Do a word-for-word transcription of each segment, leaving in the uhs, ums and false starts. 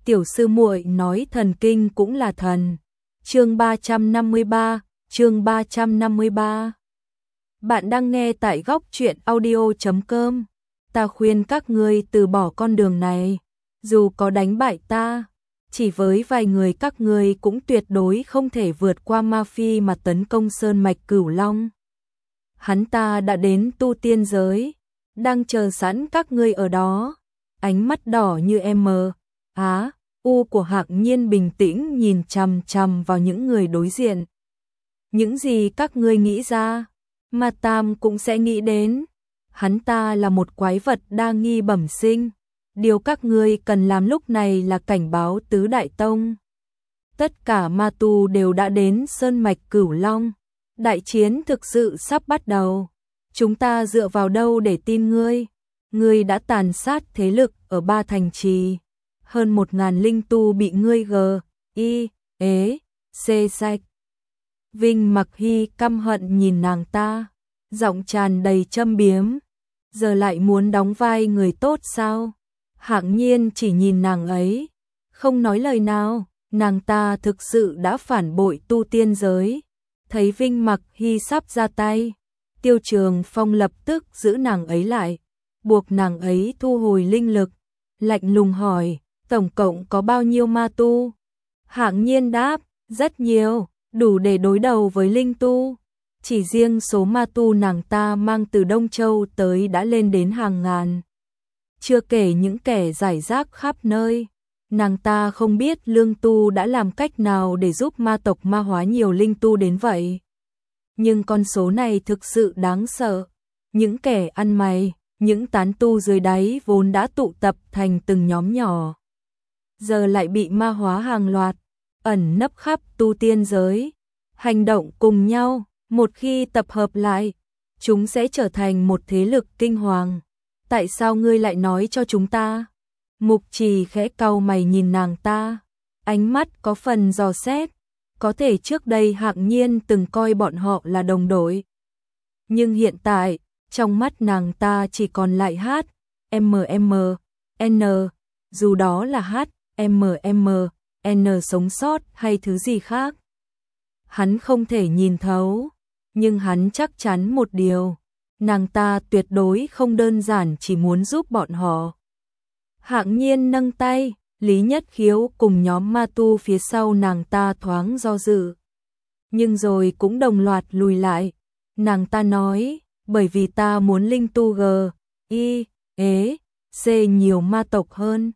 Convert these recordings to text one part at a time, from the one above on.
tiểu sư muội nói thần kinh cũng là thần. Chương ba trăm năm mươi ba, chương ba trăm năm mươi ba. Bạn đang nghe tại góc truyện audio chấm com. Ta khuyên các ngươi từ bỏ con đường này, dù có đánh bại ta, chỉ với vài người các ngươi cũng tuyệt đối không thể vượt qua Ma Phi mà tấn công sơn mạch Cửu Long. Hắn ta đã đến tu tiên giới, đang chờ sẵn các ngươi ở đó. Ánh mắt đỏ như em mờ, á, u của Hạc Nhiên bình tĩnh nhìn chằm chằm vào những người đối diện. Những gì các ngươi nghĩ ra, Ma Tam cũng sẽ nghĩ đến. Hắn ta là một quái vật đa nghi bẩm sinh. Điều các ngươi cần làm lúc này là cảnh báo tứ đại tông. Tất cả ma tu đều đã đến sơn mạch Cửu Long. Đại chiến thực sự sắp bắt đầu. Chúng ta dựa vào đâu để tin ngươi? Ngươi đã tàn sát thế lực ở ba thành trì. Hơn một ngàn linh tu bị ngươi gờ, y, ế, xê sạch. Vinh Mặc Hy căm hận nhìn nàng ta, giọng tràn đầy châm biếm. Giờ lại muốn đóng vai người tốt sao? Hạc Nhiên chỉ nhìn nàng ấy, không nói lời nào. Nàng ta thực sự đã phản bội tu tiên giới. Thấy Vinh Mặc Hy sắp ra tay, Tiêu Trường Phong lập tức giữ nàng ấy lại, buộc nàng ấy thu hồi linh lực, lạnh lùng hỏi, tổng cộng có bao nhiêu ma tu? Hạc Nhiên đáp, rất nhiều, đủ để đối đầu với linh tu. Chỉ riêng số ma tu nàng ta mang từ Đông Châu tới đã lên đến hàng ngàn. Chưa kể những kẻ rải rác khắp nơi. Nàng ta không biết Lương Tu đã làm cách nào để giúp ma tộc ma hóa nhiều linh tu đến vậy. Nhưng con số này thực sự đáng sợ. Những kẻ ăn mày, những tán tu dưới đáy vốn đã tụ tập thành từng nhóm nhỏ, giờ lại bị ma hóa hàng loạt, ẩn nấp khắp tu tiên giới. Hành động cùng nhau, một khi tập hợp lại, chúng sẽ trở thành một thế lực kinh hoàng. Tại sao ngươi lại nói cho chúng ta? Mục Trì khẽ cau mày nhìn nàng ta, ánh mắt có phần dò xét. Có thể trước đây Hạc Nhiên từng coi bọn họ là đồng đội, nhưng hiện tại, trong mắt nàng ta chỉ còn lại H, M M, N, dù đó là H, M M, N sống sót hay thứ gì khác. Hắn không thể nhìn thấu, nhưng hắn chắc chắn một điều, nàng ta tuyệt đối không đơn giản chỉ muốn giúp bọn họ. Hạc Nhiên nâng tay, Lý Nhất Khiếu cùng nhóm ma tu phía sau nàng ta thoáng do dự, nhưng rồi cũng đồng loạt lùi lại. Nàng ta nói, bởi vì ta muốn linh tu G, Y, ế, C nhiều ma tộc hơn.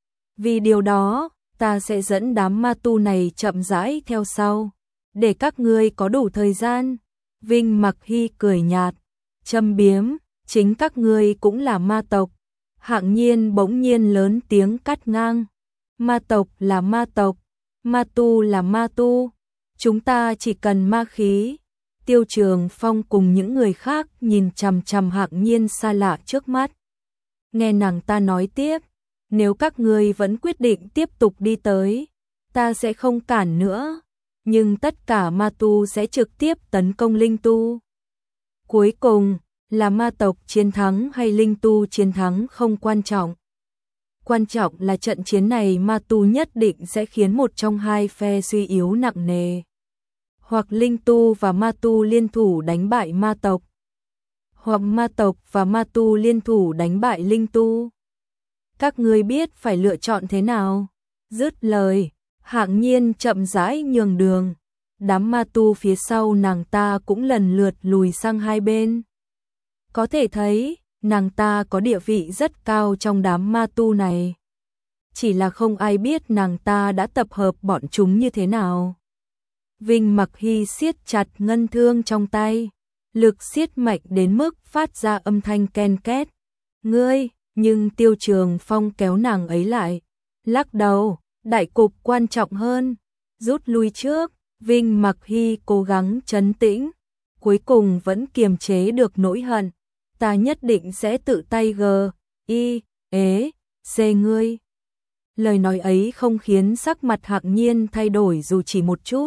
Vì điều đó, ta sẽ dẫn đám ma tu này chậm rãi theo sau, để các ngươi có đủ thời gian. Vinh Mặc Hy cười nhạt, châm biếm, chính các ngươi cũng là ma tộc. Hạc Nhiên bỗng nhiên lớn tiếng cắt ngang, ma tộc là ma tộc, ma tu là ma tu, chúng ta chỉ cần ma khí. Tiêu Trường Phong cùng những người khác nhìn chằm chằm Hạc Nhiên xa lạ trước mắt. Nghe nàng ta nói tiếp, nếu các ngươi vẫn quyết định tiếp tục đi tới, ta sẽ không cản nữa, nhưng tất cả ma tu sẽ trực tiếp tấn công linh tu. Cuối cùng, là ma tộc chiến thắng hay linh tu chiến thắng không quan trọng. Quan trọng là trận chiến này ma tu nhất định sẽ khiến một trong hai phe suy yếu nặng nề. Hoặc linh tu và ma tu liên thủ đánh bại ma tộc, hoặc ma tộc và ma tu liên thủ đánh bại linh tu. Các ngươi biết phải lựa chọn thế nào? Dứt lời, Hạc Nhiên chậm rãi nhường đường. Đám ma tu phía sau nàng ta cũng lần lượt lùi sang hai bên. Có thể thấy, nàng ta có địa vị rất cao trong đám ma tu này. Chỉ là không ai biết nàng ta đã tập hợp bọn chúng như thế nào. Vinh Mặc Hy siết chặt ngân thương trong tay, lực siết mạnh đến mức phát ra âm thanh ken két. Ngươi, nhưng Tiêu Trường Phong kéo nàng ấy lại, lắc đầu, đại cục quan trọng hơn, rút lui trước. Vinh Mặc Hy cố gắng trấn tĩnh, cuối cùng vẫn kiềm chế được nỗi hận. Ta nhất định sẽ tự tay g, y, ế, c ngươi. Lời nói ấy không khiến sắc mặt Hạc Nhiên thay đổi dù chỉ một chút.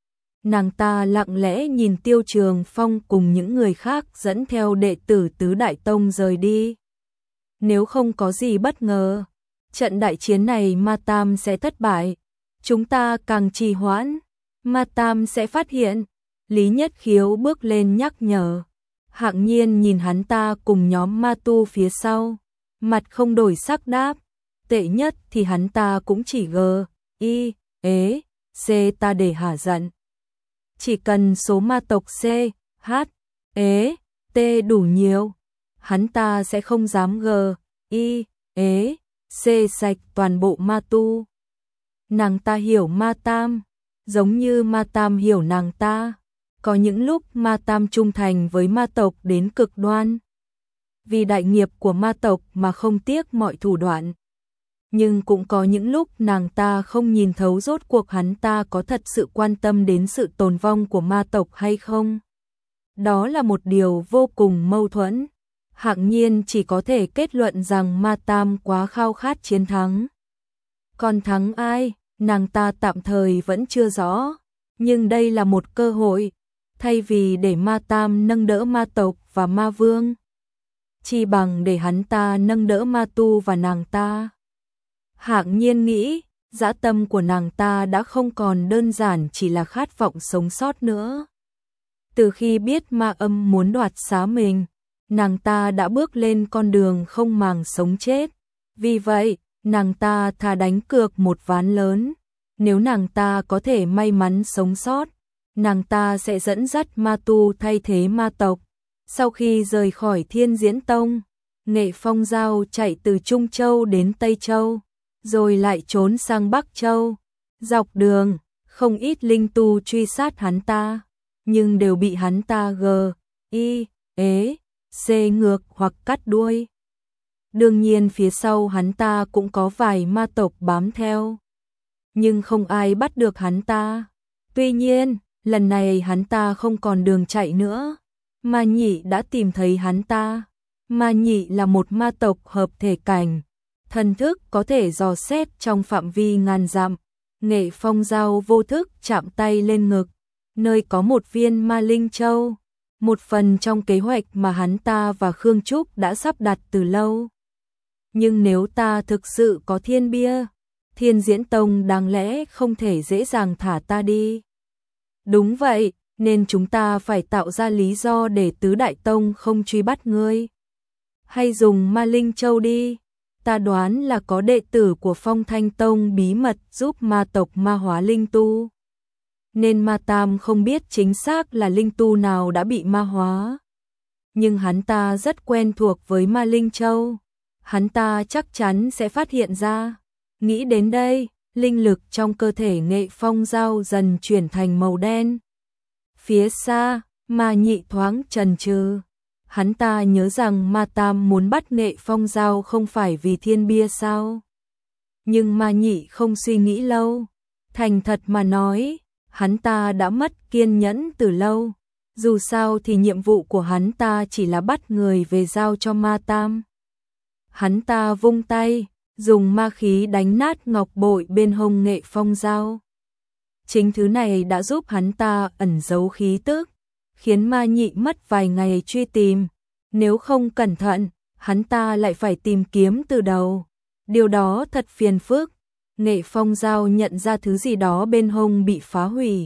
Nàng ta lặng lẽ nhìn Tiêu Trường Phong cùng những người khác dẫn theo đệ tử Tứ Đại Tông rời đi. Nếu không có gì bất ngờ, trận đại chiến này Ma Tam sẽ thất bại. Chúng ta càng trì hoãn, Ma Tam sẽ phát hiện. Lý Nhất Khiếu bước lên nhắc nhở. Hạng Nhiên nhìn hắn ta cùng nhóm ma tu phía sau, mặt không đổi sắc đáp, tệ nhất thì hắn ta cũng chỉ gờ, y, ế, c ta để hả giận. Chỉ cần số ma tộc C, H, ế, T đủ nhiều, hắn ta sẽ không dám gờ, y, ế, c sạch toàn bộ ma tu. Nàng ta hiểu Ma Tam, giống như Ma Tam hiểu nàng ta. Có những lúc Ma Tam trung thành với ma tộc đến cực đoan. Vì đại nghiệp của ma tộc mà không tiếc mọi thủ đoạn. Nhưng cũng có những lúc nàng ta không nhìn thấu rốt cuộc hắn ta có thật sự quan tâm đến sự tồn vong của ma tộc hay không. Đó là một điều vô cùng mâu thuẫn. Hạng Nhiên chỉ có thể kết luận rằng Ma Tam quá khao khát chiến thắng. Còn thắng ai, nàng ta tạm thời vẫn chưa rõ. Nhưng đây là một cơ hội. Thay vì để Ma Tam nâng đỡ ma tộc và ma vương, chi bằng để hắn ta nâng đỡ ma tu và nàng ta. Hạng Nhiên nghĩ, dã tâm của nàng ta đã không còn đơn giản chỉ là khát vọng sống sót nữa. Từ khi biết Ma Âm muốn đoạt xá mình, nàng ta đã bước lên con đường không màng sống chết. Vì vậy, nàng ta thà đánh cược một ván lớn. Nếu nàng ta có thể may mắn sống sót, nàng ta sẽ dẫn dắt ma tu thay thế ma tộc. Sau khi rời khỏi Thiên Diễn Tông, Nghệ Phong Giao chạy từ Trung Châu đến Tây Châu, rồi lại trốn sang Bắc Châu. Dọc đường, không ít linh tu truy sát hắn ta, nhưng đều bị hắn ta gờ, y, ế, c ngược hoặc cắt đuôi. Đương nhiên phía sau hắn ta cũng có vài ma tộc bám theo, nhưng không ai bắt được hắn ta. Tuy nhiên, lần này hắn ta không còn đường chạy nữa. Ma Nhị đã tìm thấy hắn ta. Ma Nhị là một ma tộc hợp thể cảnh, thần thức có thể dò xét trong phạm vi ngàn dặm. Nghệ Phong Giao vô thức chạm tay lên ngực, nơi có một viên Ma Linh Châu, một phần trong kế hoạch mà hắn ta và Khương Trúc đã sắp đặt từ lâu. Nhưng nếu ta thực sự có thiên bia, Thiên Diễn Tông đáng lẽ không thể dễ dàng thả ta đi. Đúng vậy, nên chúng ta phải tạo ra lý do để Tứ Đại Tông không truy bắt ngươi. Hay dùng Ma Linh Châu đi. Ta đoán là có đệ tử của Phong Thanh Tông bí mật giúp ma tộc ma hóa linh tu. Nên Ma Tam không biết chính xác là linh tu nào đã bị ma hóa. Nhưng hắn ta rất quen thuộc với Ma Linh Châu. Hắn ta chắc chắn sẽ phát hiện ra. Nghĩ đến đây, linh lực trong cơ thể Nghệ Phong Giao dần chuyển thành màu đen. Phía xa, Ma Nhị thoáng chần chừ. Hắn ta nhớ rằng Ma Tam muốn bắt Nghệ Phong Giao không phải vì thiên bia sao. Nhưng Ma Nhị không suy nghĩ lâu. Thành thật mà nói, hắn ta đã mất kiên nhẫn từ lâu. Dù sao thì nhiệm vụ của hắn ta chỉ là bắt người về giao cho Ma Tam. Hắn ta vung tay, dùng ma khí đánh nát ngọc bội bên hông Nghệ Phong Giao. Chính thứ này đã giúp hắn ta ẩn giấu khí tức, khiến Ma Nhị mất vài ngày truy tìm. Nếu không cẩn thận, hắn ta lại phải tìm kiếm từ đầu. Điều đó thật phiền phức. Nghệ Phong Giao nhận ra thứ gì đó bên hông bị phá hủy,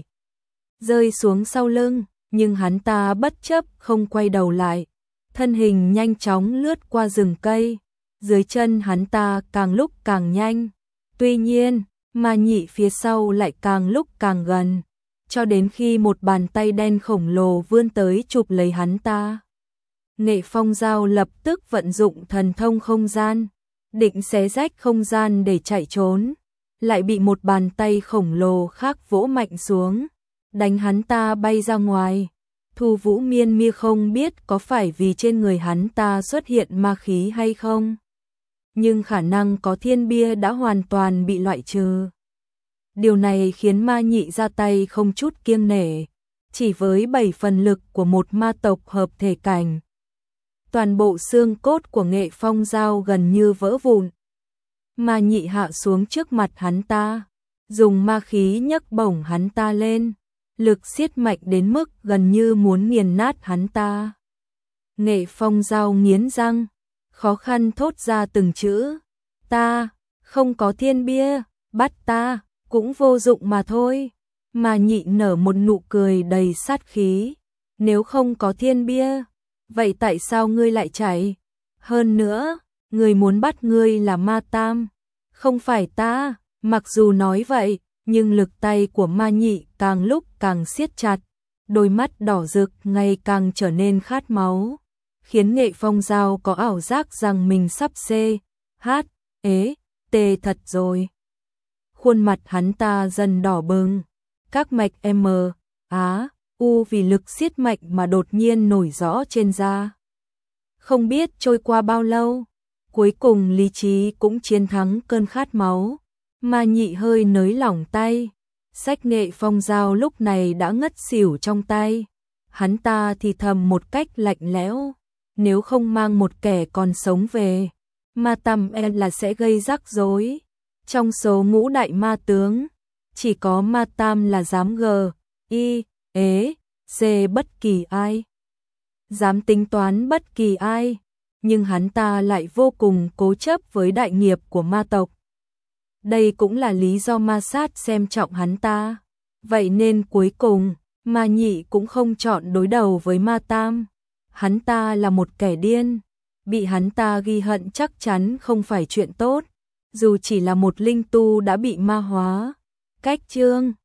rơi xuống sau lưng, nhưng hắn ta bất chấp không quay đầu lại. Thân hình nhanh chóng lướt qua rừng cây, dưới chân hắn ta càng lúc càng nhanh. Tuy nhiên, Ma Nhị phía sau lại càng lúc càng gần, cho đến khi một bàn tay đen khổng lồ vươn tới chụp lấy hắn ta. Nghệ Phong Giao lập tức vận dụng thần thông không gian, định xé rách không gian để chạy trốn, lại bị một bàn tay khổng lồ khác vỗ mạnh xuống, đánh hắn ta bay ra ngoài. Thu Vũ Miên Mia không biết có phải vì trên người hắn ta xuất hiện ma khí hay không, nhưng khả năng có thiên bia đã hoàn toàn bị loại trừ. Điều này khiến Ma Nhị ra tay không chút kiêng nể, chỉ với bảy phần lực của một ma tộc hợp thể cảnh. Toàn bộ xương cốt của Nghệ Phong Giao gần như vỡ vụn. Ma Nhị hạ xuống trước mặt hắn ta, dùng ma khí nhấc bổng hắn ta lên, lực siết mạnh đến mức gần như muốn nghiền nát hắn ta. Nghệ Phong Giao nghiến răng, khó khăn thốt ra từng chữ, ta Không có thiên bia, bắt ta, cũng vô dụng mà thôi. Ma Nhị nở một nụ cười đầy sát khí. Nếu không có thiên bia, vậy tại sao ngươi lại chạy? Hơn nữa, người muốn bắt ngươi là Ma Tam, không phải ta. Mặc dù nói vậy, nhưng lực tay của Ma Nhị càng lúc càng siết chặt, đôi mắt đỏ rực ngày càng trở nên khát máu, khiến Nghệ Phong Giao có ảo giác rằng mình sắp xê, hát, ế, tê thật rồi. Khuôn mặt hắn ta dần đỏ bừng, các mạch M, Á, U vì lực siết mạnh mà đột nhiên nổi rõ trên da. Không biết trôi qua bao lâu, cuối cùng lý trí cũng chiến thắng cơn khát máu. Ma Nhị hơi nới lỏng tay, xách Nghệ Phong Giao lúc này đã ngất xỉu trong tay. Hắn ta thì thầm một cách lạnh lẽo, nếu không mang một kẻ còn sống về, Ma Tam e là sẽ gây rắc rối. Trong số ngũ đại ma tướng, chỉ có Ma Tam là dám gờ, y, ế, xê bất kỳ ai. Dám tính toán bất kỳ ai, nhưng hắn ta lại vô cùng cố chấp với đại nghiệp của ma tộc. Đây cũng là lý do Ma Sát xem trọng hắn ta. Vậy nên cuối cùng, Ma Nhị cũng không chọn đối đầu với Ma Tam. Hắn ta là một kẻ điên, bị hắn ta ghi hận chắc chắn không phải chuyện tốt, dù chỉ là một linh tu đã bị ma hóa. Cách chương